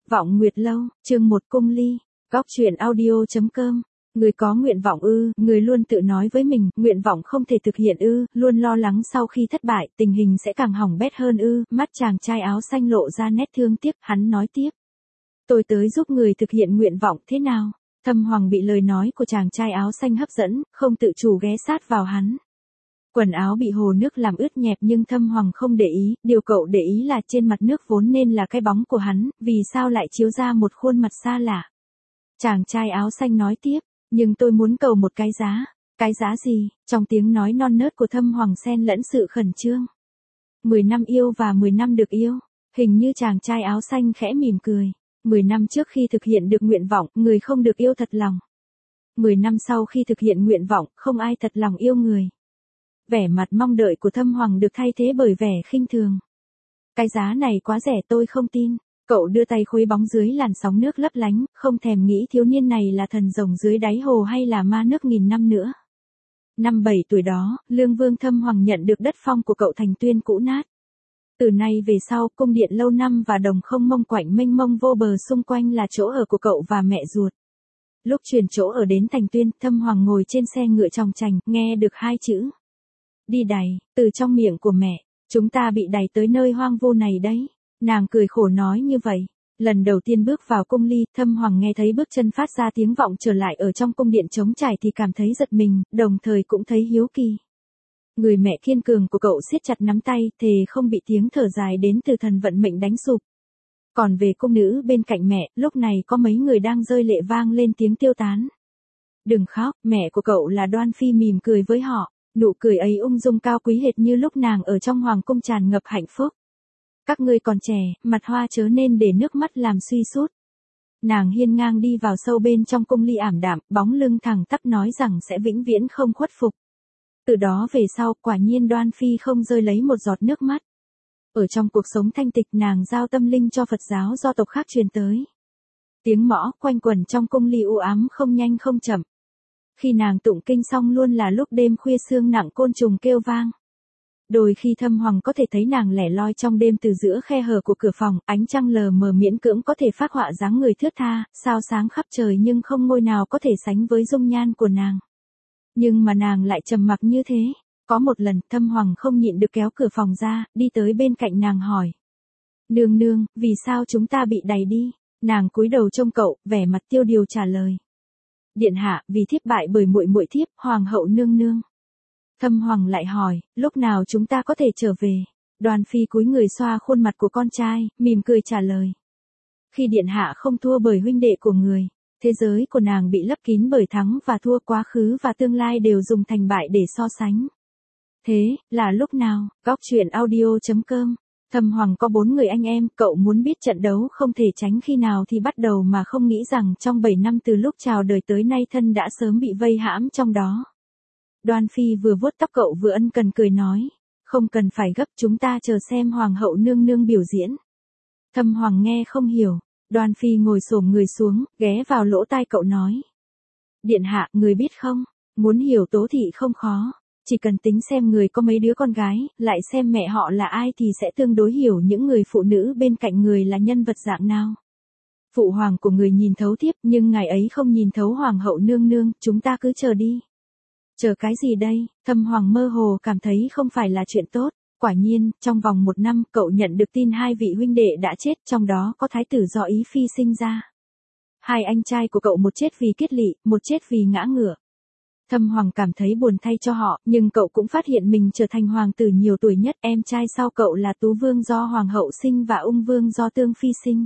Vọng Nguyệt Lâu, chương 1 Cung Ly, góc truyện audio.com. Người có nguyện vọng ư, người luôn tự nói với mình, nguyện vọng không thể thực hiện ư, luôn lo lắng sau khi thất bại, tình hình sẽ càng hỏng bét hơn ư, mắt chàng trai áo xanh lộ ra nét thương tiếc, hắn nói tiếp. Tôi tới giúp người thực hiện nguyện vọng thế nào? Thâm Hoàng bị lời nói của chàng trai áo xanh hấp dẫn, không tự chủ ghé sát vào hắn. Quần áo bị hồ nước làm ướt nhẹp nhưng Thâm Hoàng không để ý, điều cậu để ý là trên mặt nước vốn nên là cái bóng của hắn, vì sao lại chiếu ra một khuôn mặt xa lạ. Chàng trai áo xanh nói tiếp, nhưng tôi muốn cầu một cái giá. Cái giá gì? Trong tiếng nói non nớt của Thâm Hoàng xen lẫn sự khẩn trương. 10 năm yêu và 10 năm được yêu. Hình như chàng trai áo xanh khẽ mỉm cười. 10 năm trước khi thực hiện được nguyện vọng, người không được yêu thật lòng. 10 năm sau khi thực hiện nguyện vọng, không ai thật lòng yêu người. Vẻ mặt mong đợi của Thâm Hoàng được thay thế bởi vẻ khinh thường. Cái giá này quá rẻ, tôi không tin. Cậu đưa tay khuấy bóng dưới làn sóng nước lấp lánh, không thèm nghĩ thiếu niên này là thần rồng dưới đáy hồ hay là ma nước nghìn năm nữa. Năm 7 tuổi đó, Lương Vương Thâm Hoàng nhận được đất phong của cậu thành Tuyên cũ nát. Từ nay về sau, cung điện lâu năm và đồng không mông quạnh mênh mông vô bờ xung quanh là chỗ ở của cậu và mẹ ruột. Lúc chuyển chỗ ở đến thành Tuyên, Thâm Hoàng ngồi trên xe ngựa chòng chành, nghe được 2 chữ. Đi đày, từ trong miệng của mẹ, chúng ta bị đày tới nơi hoang vu này đấy. Nàng cười khổ nói như vậy. Lần đầu tiên bước vào cung ly, Thâm Hoàng nghe thấy bước chân phát ra tiếng vọng trở lại ở trong cung điện trống trải thì cảm thấy giật mình, đồng thời cũng thấy hiếu kỳ. Người mẹ kiên cường của cậu siết chặt nắm tay, thề không bị tiếng thở dài đến từ thần vận mệnh đánh sụp. Còn về cung nữ bên cạnh mẹ, lúc này có mấy người đang rơi lệ vang lên tiếng tiêu tán. Đừng khóc, mẹ của cậu là Đoan Phi mỉm cười với họ, nụ cười ấy ung dung cao quý hệt như lúc nàng ở trong hoàng cung tràn ngập hạnh phúc. Các ngươi còn trẻ, mặt hoa chớ nên để nước mắt làm suy sút. Nàng hiên ngang đi vào sâu bên trong cung ly ảm đạm, bóng lưng thẳng tắp nói rằng sẽ vĩnh viễn không khuất phục. Từ đó về sau, quả nhiên Đoan Phi không rơi lấy một giọt nước mắt. Ở trong cuộc sống thanh tịch nàng giao tâm linh cho Phật giáo do tộc khác truyền tới. Tiếng mõ quanh quẩn trong cung ly u ám không nhanh không chậm. Khi nàng tụng kinh xong luôn là lúc đêm khuya sương nặng côn trùng kêu vang. Đôi khi Thâm Hoàng có thể thấy nàng lẻ loi trong đêm từ giữa khe hở của cửa phòng, ánh trăng lờ mờ miễn cưỡng có thể phác họa dáng người thướt tha, sao sáng khắp trời nhưng không ngôi nào có thể sánh với dung nhan của nàng. Nhưng mà nàng lại trầm mặc như thế. Có một lần Thâm Hoàng không nhịn được kéo cửa phòng ra, đi tới bên cạnh nàng hỏi. Nương nương, vì sao chúng ta bị đày đi? Nàng cúi đầu trông cậu, vẻ mặt tiêu điều trả lời. Điện hạ, vì thiếp bại bởi muội muội thiếp, hoàng hậu nương nương. Thâm Hoàng lại hỏi, lúc nào chúng ta có thể trở về? Đoan Phi cúi người xoa khuôn mặt của con trai, mỉm cười trả lời. Khi điện hạ không thua bởi huynh đệ của người, thế giới của nàng bị lấp kín bởi thắng và thua, quá khứ và tương lai đều dùng thành bại để so sánh. Thế, là lúc nào? Góc truyện audio.com. Thâm Hoàng có 4 người anh em, cậu muốn biết trận đấu không thể tránh khi nào thì bắt đầu mà không nghĩ rằng trong 7 năm từ lúc chào đời tới nay thân đã sớm bị vây hãm trong đó. Đoan Phi vừa vuốt tóc cậu vừa ân cần cười nói, không cần phải gấp, chúng ta chờ xem hoàng hậu nương nương biểu diễn. Thâm Hoàng nghe không hiểu, Đoan Phi ngồi xổm người xuống, ghé vào lỗ tai cậu nói. Điện hạ, người biết không, muốn hiểu Tố thị không khó, chỉ cần tính xem người có mấy đứa con gái, lại xem mẹ họ là ai thì sẽ tương đối hiểu những người phụ nữ bên cạnh người là nhân vật dạng nào. Phụ hoàng của người nhìn thấu thiếp nhưng ngài ấy không nhìn thấu hoàng hậu nương nương, chúng ta cứ chờ đi. Chờ cái gì đây? Thâm Hoàng mơ hồ cảm thấy không phải là chuyện tốt. Quả nhiên, trong vòng 1 năm, cậu nhận được tin 2 vị huynh đệ đã chết, trong đó có thái tử do Ý Phi sinh ra. 2 anh trai của cậu, một chết vì kiết lỵ, một chết vì ngã ngựa. Thâm Hoàng cảm thấy buồn thay cho họ, nhưng cậu cũng phát hiện mình trở thành hoàng tử nhiều tuổi nhất. Em trai sau cậu là Tú Vương do hoàng hậu sinh và Ung Vương do Tương Phi sinh.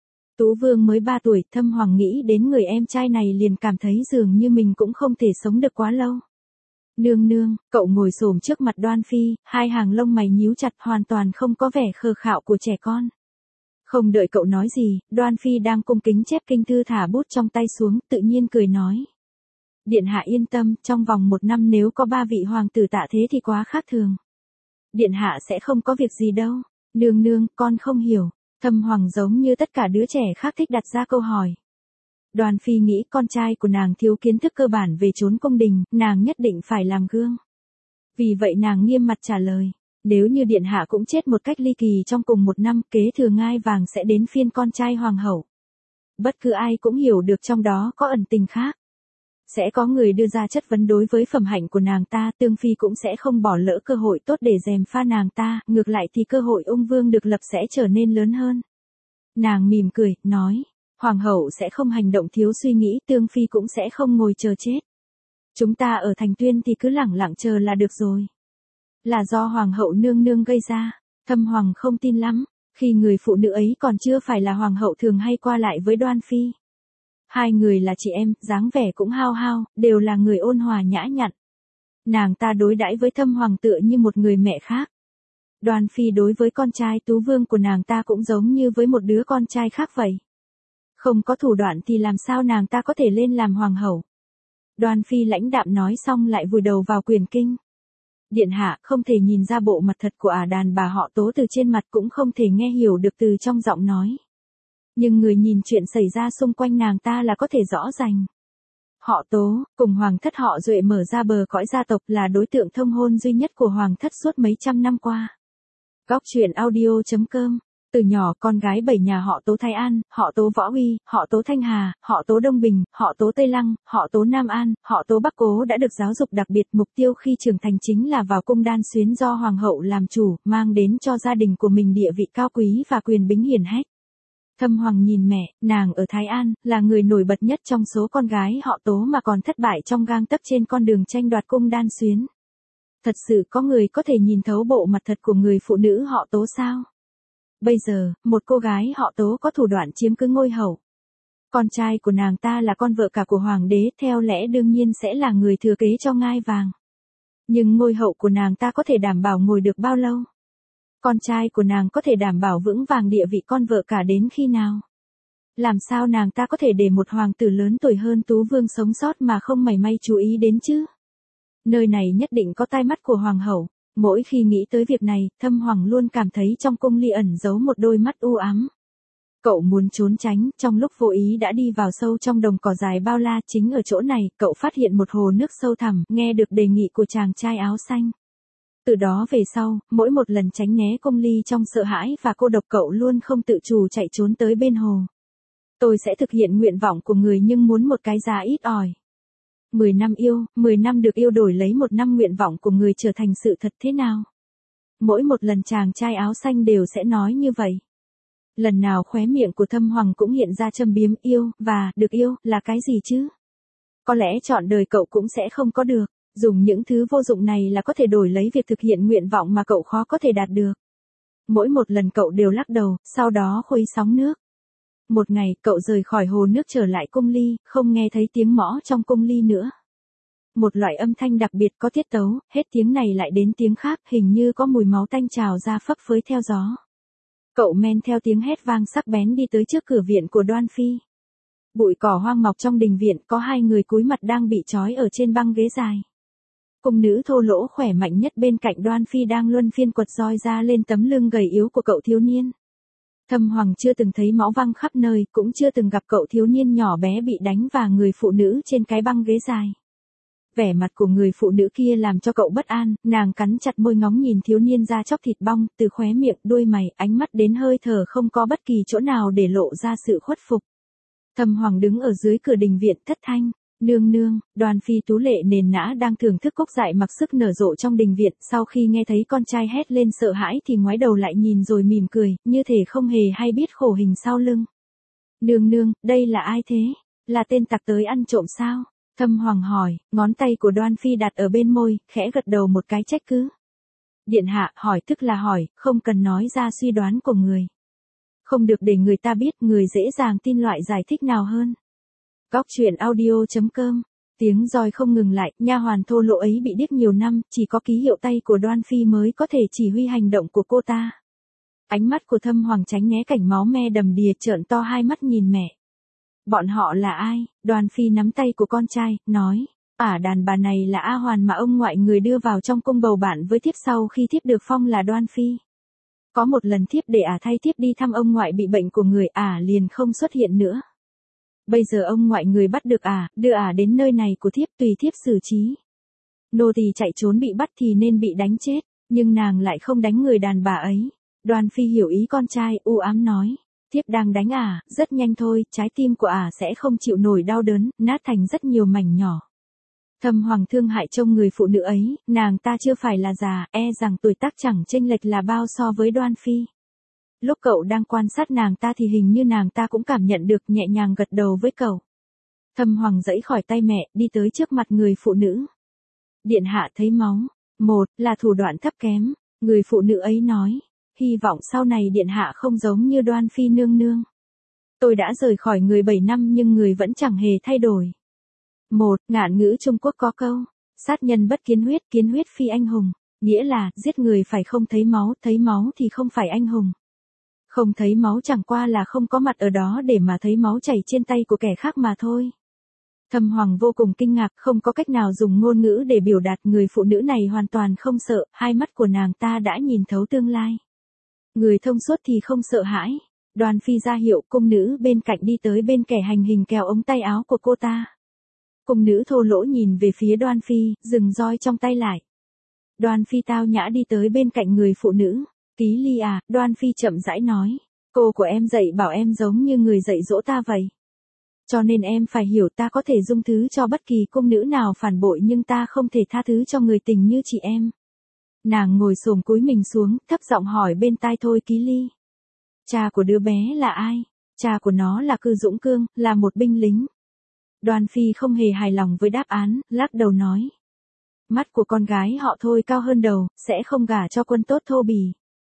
Tú Vương mới 3 tuổi, Thâm Hoàng nghĩ đến người em trai này liền cảm thấy dường như mình cũng không thể sống được quá lâu. Nương nương, cậu ngồi xổm trước mặt Đoan Phi, 2 hàng lông mày nhíu chặt, hoàn toàn không có vẻ khờ khạo của trẻ con. Không đợi cậu nói gì, Đoan Phi đang cung kính chép kinh thư thả bút trong tay xuống, tự nhiên cười nói. Điện hạ yên tâm, trong vòng 1 năm nếu có 3 vị hoàng tử tạ thế thì quá khác thường. Điện hạ sẽ không có việc gì đâu. Nương nương, con không hiểu. Thâm Hoàng giống như tất cả đứa trẻ khác thích đặt ra câu hỏi. Đoan Phi nghĩ con trai của nàng thiếu kiến thức cơ bản về chốn cung đình, nàng nhất định phải làm gương. Vì vậy nàng nghiêm mặt trả lời, nếu như điện hạ cũng chết một cách ly kỳ trong cùng 1 năm, kế thừa ngai vàng sẽ đến phiên con trai hoàng hậu. bất cứ ai cũng hiểu được trong đó có ẩn tình khác. Sẽ có người đưa ra chất vấn đối với phẩm hạnh của nàng ta, Tương Phi cũng sẽ không bỏ lỡ cơ hội tốt để gièm pha nàng ta, ngược lại thì cơ hội ung vương được lập sẽ trở nên lớn hơn. Nàng mỉm cười, nói, Hoàng hậu sẽ không hành động thiếu suy nghĩ, Tương Phi cũng sẽ không ngồi chờ chết. Chúng ta ở thành Tuyên thì cứ lẳng lặng chờ là được rồi. Là do Hoàng hậu nương nương gây ra, Thâm Hoàng không tin lắm, khi người phụ nữ ấy còn chưa phải là Hoàng hậu thường hay qua lại với Đoan Phi. Hai người là chị em, dáng vẻ cũng hao hao, đều là người ôn hòa nhã nhặn. Nàng ta đối đãi với Thâm Hoàng tựa như một người mẹ khác. Đoan Phi đối với con trai Tú Vương của nàng ta cũng giống như với một đứa con trai khác vậy. Không có thủ đoạn thì làm sao nàng ta có thể lên làm hoàng hậu. Đoan Phi lãnh đạm nói xong lại vùi đầu vào quyền kinh. Điện hạ không thể nhìn ra bộ mặt thật của đàn bà họ Tố từ trên mặt, cũng không thể nghe hiểu được từ trong giọng nói. Nhưng người nhìn chuyện xảy ra xung quanh nàng ta là có thể rõ ràng. Họ Tố, cùng hoàng thất họ Duệ mở ra bờ cõi gia tộc, là đối tượng thông hôn duy nhất của hoàng thất suốt mấy trăm năm qua. Góc truyện audio.com. Từ nhỏ con gái 7 nhà họ Tố Thái An, họ Tố Võ Uy, họ Tố Thanh Hà, họ Tố Đông Bình, họ Tố Tây Lăng, họ Tố Nam An, họ Tố Bắc Cố đã được giáo dục đặc biệt, mục tiêu khi trưởng thành chính là vào cung Đan Xuyến do hoàng hậu làm chủ, mang đến cho gia đình của mình địa vị cao quý và quyền bính hiển hách. Thâm Hoàng nhìn mẹ, nàng ở Thái An, là người nổi bật nhất trong số con gái họ Tố mà còn thất bại trong gang tấc trên con đường tranh đoạt cung Đan Xuyến. Thật sự có người có thể nhìn thấu bộ mặt thật của người phụ nữ họ Tố sao? Bây giờ, một cô gái họ Tố có thủ đoạn chiếm cứ ngôi hậu. Con trai của nàng ta là con vợ cả của hoàng đế, theo lẽ đương nhiên sẽ là người thừa kế cho ngai vàng. Nhưng ngôi hậu của nàng ta có thể đảm bảo ngồi được bao lâu? Con trai của nàng có thể đảm bảo vững vàng địa vị con vợ cả đến khi nào? Làm sao nàng ta có thể để một hoàng tử lớn tuổi hơn Tú Vương sống sót mà không mảy may chú ý đến chứ? Nơi này nhất định có tai mắt của hoàng hậu. Mỗi khi nghĩ tới việc này, Thâm Hoàng luôn cảm thấy trong cung ly ẩn giấu một đôi mắt u ám. Cậu muốn trốn tránh, trong lúc vô ý đã đi vào sâu trong đồng cỏ dài bao la. Chính ở chỗ này, cậu phát hiện một hồ nước sâu thẳm, nghe được đề nghị của chàng trai áo xanh. Từ đó về sau, mỗi một lần tránh né cung ly trong sợ hãi và cô độc, cậu luôn không tự chủ chạy trốn tới bên hồ. Tôi sẽ thực hiện nguyện vọng của người nhưng muốn một cái giá ít ỏi. 10 năm yêu, 10 năm được yêu đổi lấy 1 năm nguyện vọng của người trở thành sự thật thế nào? Mỗi một lần chàng trai áo xanh đều sẽ nói như vậy. Lần nào khóe miệng của Thâm Hoàng cũng hiện ra châm biếm, yêu, và, được yêu, là cái gì chứ? Có lẽ trọn đời cậu cũng sẽ không có được, dùng những thứ vô dụng này là có thể đổi lấy việc thực hiện nguyện vọng mà cậu khó có thể đạt được. Mỗi một lần cậu đều lắc đầu, sau đó khuấy sóng nước. Một ngày, cậu rời khỏi hồ nước trở lại cung ly, không nghe thấy tiếng mõ trong cung ly nữa. Một loại âm thanh đặc biệt có tiết tấu, hết tiếng này lại đến tiếng khác, hình như có mùi máu tanh trào ra phấp phới theo gió. Cậu men theo tiếng hét vang sắc bén đi tới trước cửa viện của Đoan Phi. Bụi cỏ hoang mọc trong đình viện, có 2 người cúi mặt đang bị trói ở trên băng ghế dài. Cung nữ thô lỗ khỏe mạnh nhất bên cạnh Đoan Phi đang luân phiên quật roi ra lên tấm lưng gầy yếu của cậu thiếu niên. Thâm Hoàng chưa từng thấy máu văng khắp nơi, cũng chưa từng gặp cậu thiếu niên nhỏ bé bị đánh và người phụ nữ trên cái băng ghế dài. Vẻ mặt của người phụ nữ kia làm cho cậu bất an, nàng cắn chặt môi ngóng nhìn thiếu niên da chóc thịt bong, từ khóe miệng, đuôi mày, ánh mắt đến hơi thở không có bất kỳ chỗ nào để lộ ra sự khuất phục. Thâm Hoàng đứng ở dưới cửa đình viện thất thanh, nương nương. Đoan Phi tú lệ nền nã đang thưởng thức cúc dại mặc sức nở rộ trong đình viện, sau khi nghe thấy con trai hét lên sợ hãi thì ngoái đầu lại nhìn rồi mỉm cười, như thể không hề hay biết khổ hình sau lưng. Nương nương, đây là ai thế? Là tên tặc tới ăn trộm sao? Thâm Hoàng hỏi, ngón tay của Đoan Phi đặt ở bên môi, khẽ gật đầu một cái trách cứ. Điện hạ, hỏi tức là hỏi, không cần nói ra suy đoán của người. Không được để người ta biết, người dễ dàng tin loại giải thích nào hơn. Góc truyện audio.com. Tiếng roi không ngừng lại, nha hoàn thô lỗ ấy bị điếc nhiều năm, chỉ có ký hiệu tay của Đoan Phi mới có thể chỉ huy hành động của cô ta. Ánh mắt của Thâm Hoàng tránh né cảnh máu me đầm đìa, trợn to hai mắt nhìn mẹ. Bọn họ là ai? Đoan Phi nắm tay của con trai, nói. Đàn bà này là A Hoàn mà ông ngoại người đưa vào trong cung bầu bạn với thiếp sau khi thiếp được phong là Đoan Phi. Có một lần thiếp để thay thiếp đi thăm ông ngoại bị bệnh của người, liền không xuất hiện nữa. Bây giờ ông ngoại người bắt được đưa đến nơi này của thiếp tùy thiếp xử trí. Nô tỳ chạy trốn bị bắt thì nên bị đánh chết, nhưng nàng lại không đánh người đàn bà ấy. Đoan Phi hiểu ý con trai, u ám nói. Thiếp đang đánh rất nhanh thôi, trái tim của sẽ không chịu nổi đau đớn, nát thành rất nhiều mảnh nhỏ. Thâm Hoàng thương hại trông người phụ nữ ấy, nàng ta chưa phải là già, e rằng tuổi tác chẳng chênh lệch là bao so với Đoan Phi. Lúc cậu đang quan sát nàng ta thì hình như nàng ta cũng cảm nhận được, nhẹ nhàng gật đầu với cậu. Thâm Hoàng giãy khỏi tay mẹ, đi tới trước mặt người phụ nữ. Điện hạ thấy máu. Một là thủ đoạn thấp kém, người phụ nữ ấy nói. Hy vọng sau này điện hạ không giống như Đoan Phi nương nương. Tôi đã rời khỏi người 7 năm nhưng người vẫn chẳng hề thay đổi. Một, ngạn ngữ Trung Quốc có câu, sát nhân bất kiến huyết phi anh hùng, nghĩa là giết người phải không thấy máu thì không phải anh hùng. Không thấy máu chẳng qua là không có mặt ở đó để mà thấy máu chảy trên tay của kẻ khác mà thôi. Thâm Hoàng vô cùng kinh ngạc, không có cách nào dùng ngôn ngữ để biểu đạt, người phụ nữ này hoàn toàn không sợ, hai mắt của nàng ta đã nhìn thấu tương lai. Người thông suốt thì không sợ hãi. Đoan Phi ra hiệu, cung nữ bên cạnh đi tới bên kẻ hành hình kéo ống tay áo của cô ta. Cung nữ thô lỗ nhìn về phía Đoan Phi, dừng roi trong tay lại. Đoan Phi tao nhã đi tới bên cạnh người phụ nữ. Ký Ly Đoan Phi chậm rãi nói. Cô của em dạy bảo em giống như người dạy dỗ ta vậy. Cho nên em phải hiểu, ta có thể dung thứ cho bất kỳ cung nữ nào phản bội nhưng ta không thể tha thứ cho người tình như chị em. Nàng ngồi xổm cúi mình xuống, thấp giọng hỏi bên tai Thôi Ký Ly. Cha của đứa bé là ai? Cha của nó là Cư Dũng Cương, là một binh lính. Đoan Phi không hề hài lòng với đáp án, lắc đầu nói. Mắt của con gái họ Thôi cao hơn đầu, sẽ không gả cho quân tốt thô bỉ.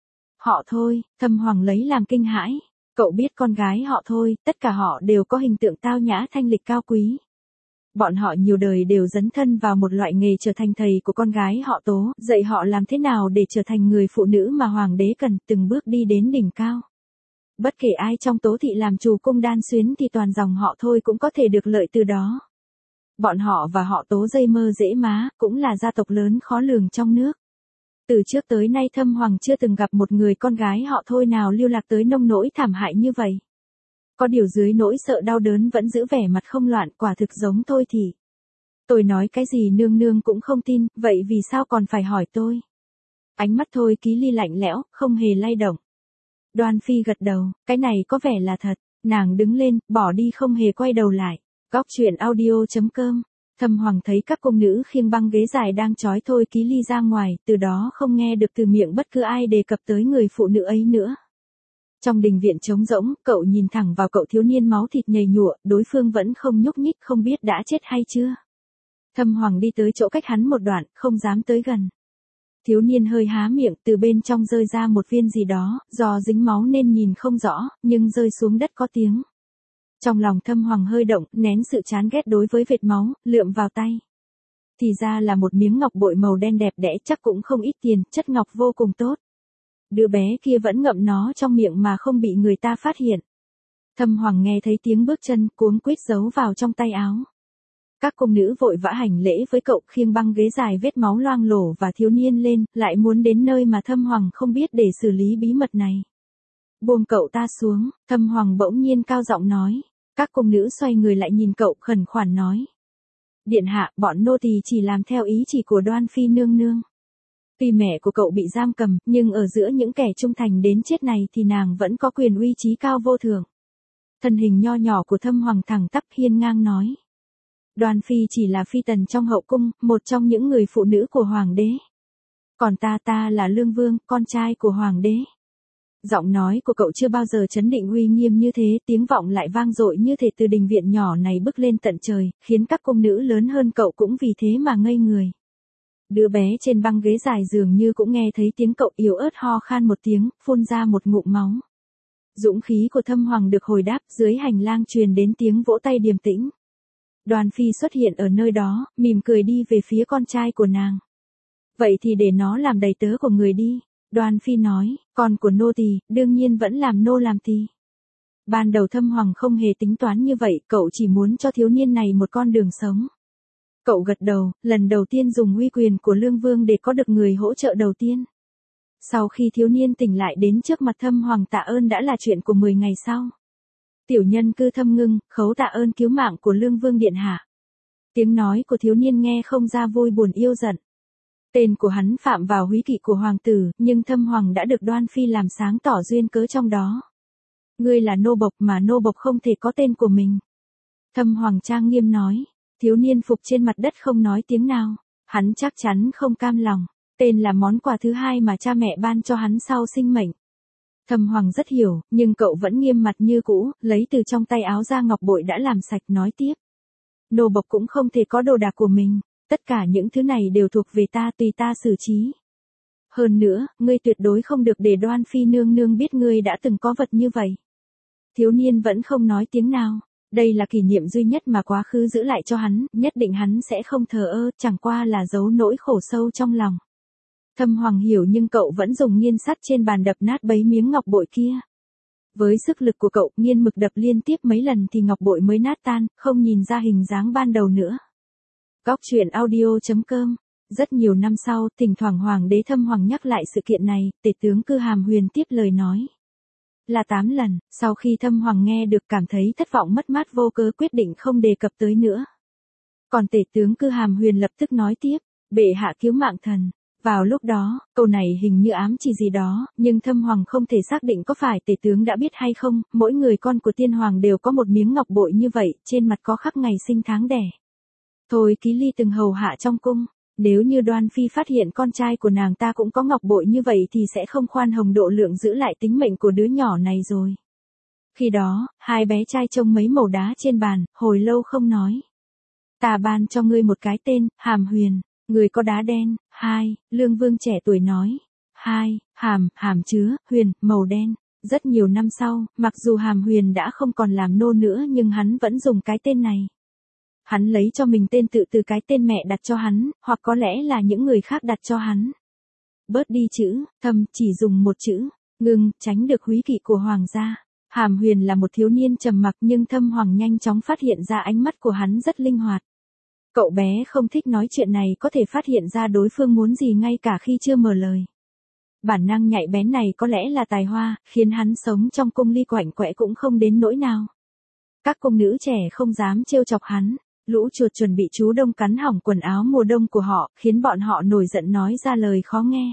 Họ Thôi, Thâm Hoàng lấy làm kinh hãi. Cậu biết con gái họ Thôi, tất cả họ đều có hình tượng tao nhã thanh lịch cao quý. Bọn họ nhiều đời đều dấn thân vào một loại nghề trở thành thầy của con gái họ Tố, dạy họ làm thế nào để trở thành người phụ nữ mà hoàng đế cần, từng bước đi đến đỉnh cao. Bất kể ai trong Tố thị làm chủ cung Đan Xuyến thì toàn dòng họ Thôi cũng có thể được lợi từ đó. Bọn họ và họ Tố dây mơ dễ má, cũng là gia tộc lớn khó lường trong nước. Từ trước tới nay Thâm Hoàng chưa từng gặp một người con gái họ Thôi nào lưu lạc tới nông nỗi thảm hại như vậy. Có điều dưới nỗi sợ đau đớn vẫn giữ vẻ mặt không loạn, quả thực giống Thôi thì. Tôi nói cái gì nương nương cũng không tin, vậy vì sao còn phải hỏi tôi? Ánh mắt Thôi Ký Ly lạnh lẽo, không hề lay động. Đoan Phi gật đầu, cái này có vẻ là thật. Nàng đứng lên, bỏ đi không hề quay đầu lại. Góc truyện audio.com. Thâm Hoàng thấy các cung nữ khiêng băng ghế dài đang trói Thôi Ký Ly ra ngoài, từ đó không nghe được từ miệng bất cứ ai đề cập tới người phụ nữ ấy nữa. Trong đình viện trống rỗng, cậu nhìn thẳng vào cậu thiếu niên máu thịt nhầy nhụa, đối phương vẫn không nhúc nhích, không biết đã chết hay chưa. Thâm Hoàng đi tới chỗ cách hắn một đoạn, không dám tới gần. Thiếu niên hơi há miệng, từ bên trong rơi ra một viên gì đó, do dính máu nên nhìn không rõ, nhưng rơi xuống đất có tiếng. Trong lòng Thâm Hoàng hơi động, nén sự chán ghét đối với vệt máu, lượm vào tay. Thì ra là một miếng ngọc bội màu đen đẹp đẽ, chắc cũng không ít tiền, chất ngọc vô cùng tốt. Đứa bé kia vẫn ngậm nó trong miệng mà không bị người ta phát hiện. Thâm Hoàng nghe thấy tiếng bước chân, cuống quýt giấu vào trong tay áo. Các cung nữ vội vã hành lễ với cậu, khiêng băng ghế dài vết máu loang lổ và thiếu niên lên, lại muốn đến nơi mà Thâm Hoàng không biết để xử lý bí mật này. Buông cậu ta xuống, Thâm Hoàng bỗng nhiên cao giọng nói. Các cung nữ xoay người lại nhìn cậu, khẩn khoản nói. Điện hạ, bọn nô tỳ chỉ làm theo ý chỉ của Đoan Phi nương nương. Tuy mẹ của cậu bị giam cầm, nhưng ở giữa những kẻ trung thành đến chết này thì nàng vẫn có quyền uy trí cao vô thượng. Thân hình nho nhỏ của Thâm Hoàng thẳng tắp hiên ngang nói. Đoan Phi chỉ là phi tần trong hậu cung, một trong những người phụ nữ của hoàng đế. Còn ta là Lương Vương, con trai của hoàng đế. Giọng nói của cậu chưa bao giờ trấn định uy nghiêm như thế, tiếng vọng lại vang dội như thể từ đình viện nhỏ này bức lên tận trời, khiến các cung nữ lớn hơn cậu cũng vì thế mà ngây người. Đứa bé trên băng ghế dài dường như cũng nghe thấy tiếng cậu, yếu ớt ho khan một tiếng, phun ra một ngụm máu. Dũng khí của Thâm Hoàng được hồi đáp, dưới hành lang truyền đến tiếng vỗ tay điềm tĩnh. Đoan Phi xuất hiện ở nơi đó, mỉm cười đi về phía con trai của nàng. Vậy thì để nó làm đầy tớ của người đi. Đoan Phi nói, con của nô tỳ đương nhiên vẫn làm nô làm tỳ. Ban đầu Thâm Hoàng không hề tính toán như vậy, cậu chỉ muốn cho thiếu niên này một con đường sống. Cậu gật đầu, lần đầu tiên dùng uy quyền của Lương Vương để có được người hỗ trợ đầu tiên. Sau khi thiếu niên tỉnh lại đến trước mặt Thâm Hoàng tạ ơn đã là chuyện của 10 ngày sau. Tiểu nhân cư Thâm Ngưng, khấu tạ ơn cứu mạng của Lương Vương điện hạ. Tiếng nói của thiếu niên nghe không ra vui buồn yêu giận. Tên của hắn phạm vào húy kỵ của hoàng tử, nhưng Thâm Hoàng đã được Đoan Phi làm sáng tỏ duyên cớ trong đó. Ngươi là nô bộc mà nô bộc không thể có tên của mình. Thâm Hoàng trang nghiêm nói. Thiếu niên phục trên mặt đất không nói tiếng nào. Hắn chắc chắn không cam lòng. Tên là món quà thứ hai mà cha mẹ ban cho hắn sau sinh mệnh. Thâm Hoàng rất hiểu, nhưng cậu vẫn nghiêm mặt như cũ, lấy từ trong tay áo ra ngọc bội đã làm sạch nói tiếp. Nô bộc cũng không thể có đồ đạc của mình, tất cả những thứ này đều thuộc về ta, tùy ta xử trí. Hơn nữa, ngươi tuyệt đối không được để Đoan Phi nương nương biết ngươi đã từng có vật như vậy. Thiếu niên vẫn không nói tiếng nào, đây là kỷ niệm duy nhất mà quá khứ giữ lại cho hắn, nhất định hắn sẽ không thờ ơ, chẳng qua là giấu nỗi khổ sâu trong lòng. Thâm Hoàng hiểu nhưng cậu vẫn dùng nghiên sắt trên bàn đập nát bấy miếng ngọc bội kia. Với sức lực của cậu, nghiên mực đập liên tiếp mấy lần thì ngọc bội mới nát tan, không nhìn ra hình dáng ban đầu nữa. Góc truyện audio.com. Rất nhiều năm sau, thỉnh thoảng Hoàng đế Thâm Hoàng nhắc lại sự kiện này, tể tướng Cư Hàm Huyền tiếp lời nói. Là 8 lần, sau khi Thâm Hoàng nghe được cảm thấy thất vọng mất mát vô cớ quyết định không đề cập tới nữa. Còn tể tướng Cư Hàm Huyền lập tức nói tiếp, bệ hạ cứu mạng thần. Vào lúc đó, câu này hình như ám chỉ gì đó, nhưng Thâm Hoàng không thể xác định có phải tể tướng đã biết hay không, mỗi người con của tiên hoàng đều có một miếng ngọc bội như vậy, trên mặt có khắc ngày sinh tháng đẻ. Thôi Ký Ly từng hầu hạ trong cung, nếu như Đoan Phi phát hiện con trai của nàng ta cũng có ngọc bội như vậy thì sẽ không khoan hồng độ lượng giữ lại tính mệnh của đứa nhỏ này rồi. Khi đó, hai bé trai trông mấy mẩu đá trên bàn, hồi lâu không nói. Ta ban cho ngươi một cái tên, Hàm Huyền. Người có đá đen. 2. Lương Vương trẻ tuổi nói. 2. Hàm chứa, huyền, màu đen. Rất nhiều năm sau, mặc dù Hàm Huyền đã không còn làm nô nữa nhưng hắn vẫn dùng cái tên này. Hắn lấy cho mình tên tự từ cái tên mẹ đặt cho hắn, hoặc có lẽ là những người khác đặt cho hắn. Bớt đi chữ, Thâm, chỉ dùng một chữ, ngừng, tránh được húy kỵ của hoàng gia. Hàm Huyền là một thiếu niên trầm mặc nhưng Thâm Hoàng nhanh chóng phát hiện ra ánh mắt của hắn rất linh hoạt. Cậu bé không thích nói chuyện này có thể phát hiện ra đối phương muốn gì ngay cả khi chưa mở lời. Bản năng nhạy bén này có lẽ là tài hoa, khiến hắn sống trong cung ly quạnh quẽ cũng không đến nỗi nào. Các cung nữ trẻ không dám trêu chọc hắn, lũ chuột chuẩn bị trú đông cắn hỏng quần áo mùa đông của họ, khiến bọn họ nổi giận nói ra lời khó nghe.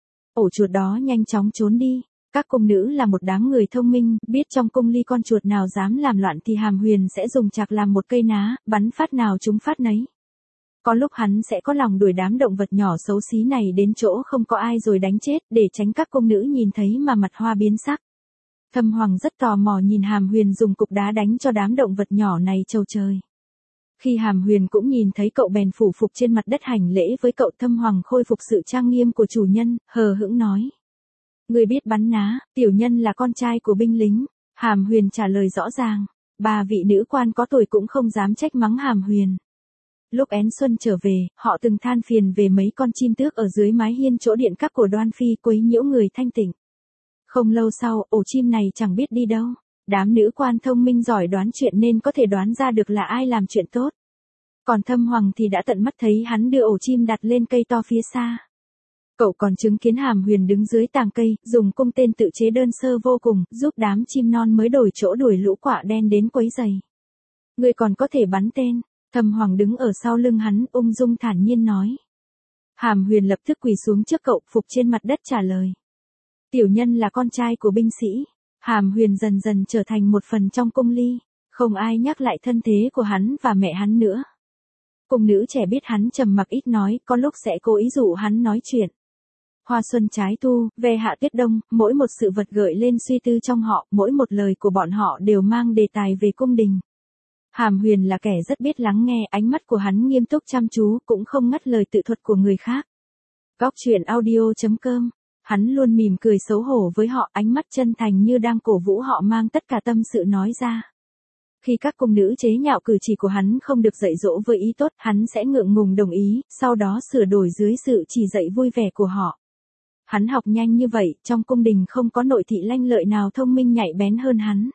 Ổ chuột đó nhanh chóng trốn đi. Các cung nữ là một đám người thông minh, biết trong cung ly con chuột nào dám làm loạn thì Hàm Huyền sẽ dùng chạc làm một cây ná, bắn phát nào trúng phát nấy. Có lúc hắn sẽ có lòng đuổi đám động vật nhỏ xấu xí này đến chỗ không có ai rồi đánh chết để tránh các cung nữ nhìn thấy mà mặt hoa biến sắc. Thâm Hoàng rất tò mò nhìn Hàm Huyền dùng cục đá đánh cho đám động vật nhỏ này trầu trời. Khi Hàm Huyền cũng nhìn thấy cậu bèn phủ phục trên mặt đất hành lễ với cậu. Thâm Hoàng khôi phục sự trang nghiêm của chủ nhân, hờ hững nói. Người biết bắn ná, tiểu nhân là con trai của binh lính. Hàm Huyền trả lời rõ ràng. 3 vị nữ quan có tuổi cũng không dám trách mắng Hàm Huyền. Lúc Én Xuân trở về, họ từng than phiền về mấy con chim tước ở dưới mái hiên chỗ điện các của Đoan Phi quấy nhiễu người thanh tịnh. Không lâu sau, ổ chim này chẳng biết đi đâu. Đám nữ quan thông minh giỏi đoán chuyện nên có thể đoán ra được là ai làm chuyện tốt. Còn Thâm Hoàng thì đã tận mắt thấy hắn đưa ổ chim đặt lên cây to phía xa. Cậu còn chứng kiến Hàm Huyền đứng dưới tàng cây, dùng cung tên tự chế đơn sơ vô cùng, giúp đám chim non mới đổi chỗ đuổi lũ quạ đen đến quấy rầy. Người còn có thể bắn tên. Thâm Hoàng đứng ở sau lưng hắn, ung dung thản nhiên nói. Hàm Huyền lập tức quỳ xuống trước cậu, phục trên mặt đất trả lời. Tiểu nhân là con trai của binh sĩ. Hàm Huyền dần dần trở thành một phần trong cung ly, không ai nhắc lại thân thế của hắn và mẹ hắn nữa. Cung nữ trẻ biết hắn trầm mặc ít nói, có lúc sẽ cố ý dụ hắn nói chuyện. Hoa xuân trái thu, ve hạ tuyết đông, mỗi một sự vật gợi lên suy tư trong họ, mỗi một lời của bọn họ đều mang đề tài về cung đình. Hàm Huyền là kẻ rất biết lắng nghe, ánh mắt của hắn nghiêm túc chăm chú, cũng không ngắt lời tự thuật của người khác. Góc truyện audio.com. Hắn luôn mỉm cười xấu hổ với họ, ánh mắt chân thành như đang cổ vũ họ mang tất cả tâm sự nói ra. Khi các cung nữ chế nhạo cử chỉ của hắn không được dạy dỗ với ý tốt, hắn sẽ ngượng ngùng đồng ý, sau đó sửa đổi dưới sự chỉ dạy vui vẻ của họ. Hắn học nhanh như vậy, trong cung đình không có nội thị lanh lợi nào thông minh nhạy bén hơn hắn.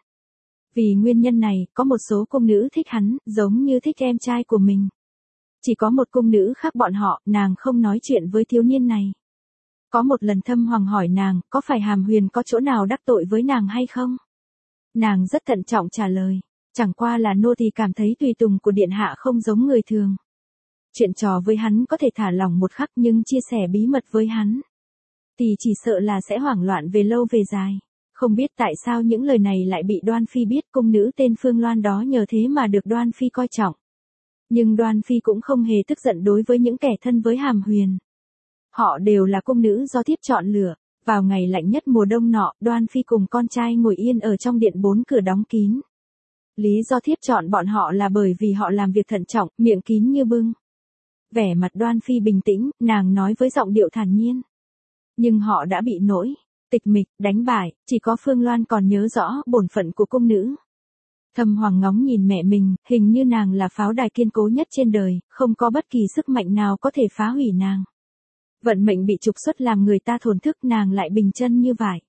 Vì nguyên nhân này, có một số cung nữ thích hắn, giống như thích em trai của mình. Chỉ có một cung nữ khác bọn họ, nàng không nói chuyện với thiếu niên này. Có một lần Thâm Hoàng hỏi nàng, có phải Hàm Huyền có chỗ nào đắc tội với nàng hay không? Nàng rất thận trọng trả lời, chẳng qua là nô tỳ cảm thấy tùy tùng của điện hạ không giống người thường. Chuyện trò với hắn có thể thả lỏng một khắc nhưng chia sẻ bí mật với hắn thì chỉ sợ là sẽ hoảng loạn về lâu về dài. Không biết tại sao những lời này lại bị Đoan Phi biết, cung nữ tên Phương Loan đó nhờ thế mà được Đoan Phi coi trọng. Nhưng Đoan Phi cũng không hề tức giận đối với những kẻ thân với Hàm Huyền. Họ đều là cung nữ do thiếp chọn lựa. Vào ngày lạnh nhất mùa đông nọ, Đoan Phi cùng con trai ngồi yên ở trong điện 4 cửa đóng kín. Lý do thiếp chọn bọn họ là bởi vì họ làm việc thận trọng, miệng kín như bưng. Vẻ mặt Đoan Phi bình tĩnh, nàng nói với giọng điệu thản nhiên. Nhưng họ đã bị nỗi tịch mịch, đánh bại, chỉ có Phương Loan còn nhớ rõ bổn phận của cung nữ. Thâm Hoàng ngóng nhìn mẹ mình, hình như nàng là pháo đài kiên cố nhất trên đời, không có bất kỳ sức mạnh nào có thể phá hủy nàng. Vận mệnh bị trục xuất làm người ta thổn thức, nàng lại bình chân như vải.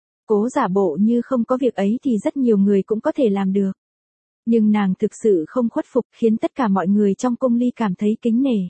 Cố giả bộ như không có việc ấy thì rất nhiều người cũng có thể làm được. Nhưng nàng thực sự không khuất phục, khiến tất cả mọi người trong cung ly cảm thấy kính nể.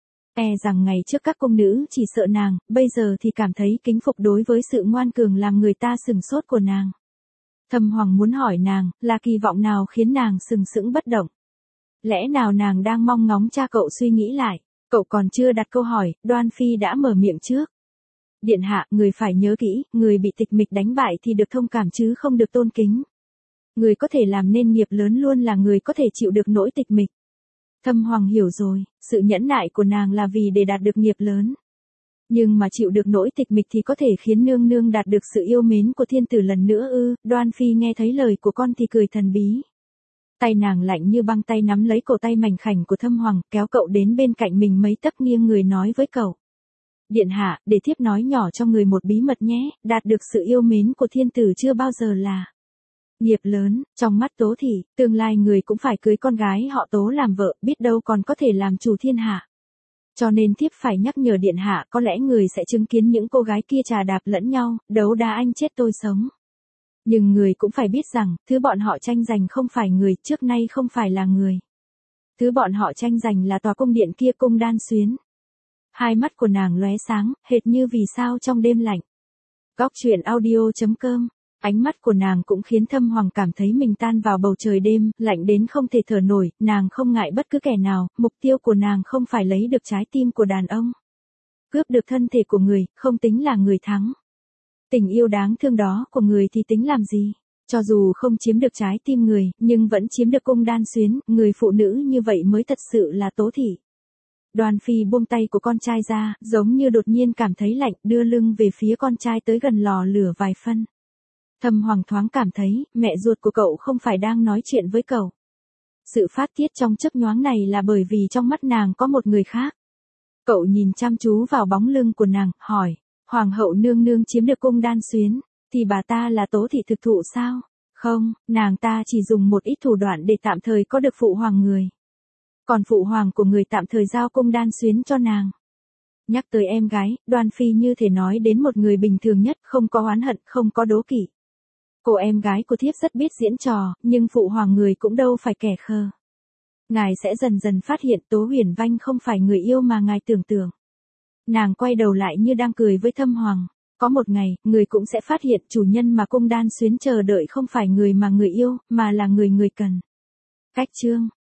Rằng ngày trước các cung nữ chỉ sợ nàng, bây giờ thì cảm thấy kính phục đối với sự ngoan cường làm người ta sừng sốt của nàng. Thâm Hoàng muốn hỏi nàng, là kỳ vọng nào khiến nàng sừng sững bất động? Lẽ nào nàng đang mong ngóng cha cậu suy nghĩ lại? Cậu còn chưa đặt câu hỏi, Đoan Phi đã mở miệng trước. Điện hạ, người phải nhớ kỹ, người bị tịch mịch đánh bại thì được thông cảm chứ không được tôn kính. Người có thể làm nên nghiệp lớn luôn là người có thể chịu được nỗi tịch mịch. Thâm Hoàng hiểu rồi, sự nhẫn nại của nàng là vì để đạt được nghiệp lớn. Nhưng mà chịu được nỗi tịch mịch thì có thể khiến nương nương đạt được sự yêu mến của thiên tử lần nữa ư? Đoan Phi nghe thấy lời của con thì cười thần bí. Tay nàng lạnh như băng, tay nắm lấy cổ tay mảnh khảnh của Thâm Hoàng, kéo cậu đến bên cạnh mình mấy tấc, nghiêng người nói với cậu. Điện hạ, để thiếp nói nhỏ cho người một bí mật nhé, đạt được sự yêu mến của thiên tử chưa bao giờ là nghiệp lớn. Trong mắt Tố Thị, tương lai người cũng phải cưới con gái họ Tố làm vợ, biết đâu còn có thể làm chủ thiên hạ. Cho nên thiếp phải nhắc nhở điện hạ, có lẽ người sẽ chứng kiến những cô gái kia trà đạp lẫn nhau, đấu đá anh chết tôi sống. Nhưng người cũng phải biết rằng, thứ bọn họ tranh giành không phải người, trước nay không phải là người. Thứ bọn họ tranh giành là tòa cung điện kia, cung Đan Xuyến. Hai mắt của nàng lóe sáng, hệt như vì sao trong đêm lạnh. Góc truyện audio.com. Ánh mắt của nàng cũng khiến Thâm Hoàng cảm thấy mình tan vào bầu trời đêm, lạnh đến không thể thở nổi, nàng không ngại bất cứ kẻ nào, mục tiêu của nàng không phải lấy được trái tim của đàn ông. Cướp được thân thể của người, không tính là người thắng. Tình yêu đáng thương đó của người thì tính làm gì? Cho dù không chiếm được trái tim người, nhưng vẫn chiếm được cung Đan Xuyến, người phụ nữ như vậy mới thật sự là Tố Thị. Đoan Phi buông tay của con trai ra, giống như đột nhiên cảm thấy lạnh, đưa lưng về phía con trai tới gần lò lửa vài phân. Thâm Hoàng thoáng cảm thấy, mẹ ruột của cậu không phải đang nói chuyện với cậu. Sự phát tiết trong chớp nhoáng này là bởi vì trong mắt nàng có một người khác. Cậu nhìn chăm chú vào bóng lưng của nàng, hỏi, Hoàng hậu nương nương chiếm được cung Đan Xuyến, thì bà ta là Tố Thị thực thụ sao? Không, nàng ta chỉ dùng một ít thủ đoạn để tạm thời có được phụ hoàng người. Còn phụ hoàng của người tạm thời giao cung Đan Xuyến cho nàng. Nhắc tới em gái, Đoan Phi như thể nói đến một người bình thường nhất, không có oán hận, không có đố kỵ. Cô em gái của thiếp rất biết diễn trò, nhưng phụ hoàng người cũng đâu phải kẻ khờ. Ngài sẽ dần dần phát hiện Tố Huyền Vanh không phải người yêu mà ngài tưởng tượng. Nàng quay đầu lại như đang cười với Thâm Hoàng. Có một ngày, người cũng sẽ phát hiện chủ nhân mà cung Đan Xuyến chờ đợi không phải người mà người yêu, mà là người người cần. Cách chương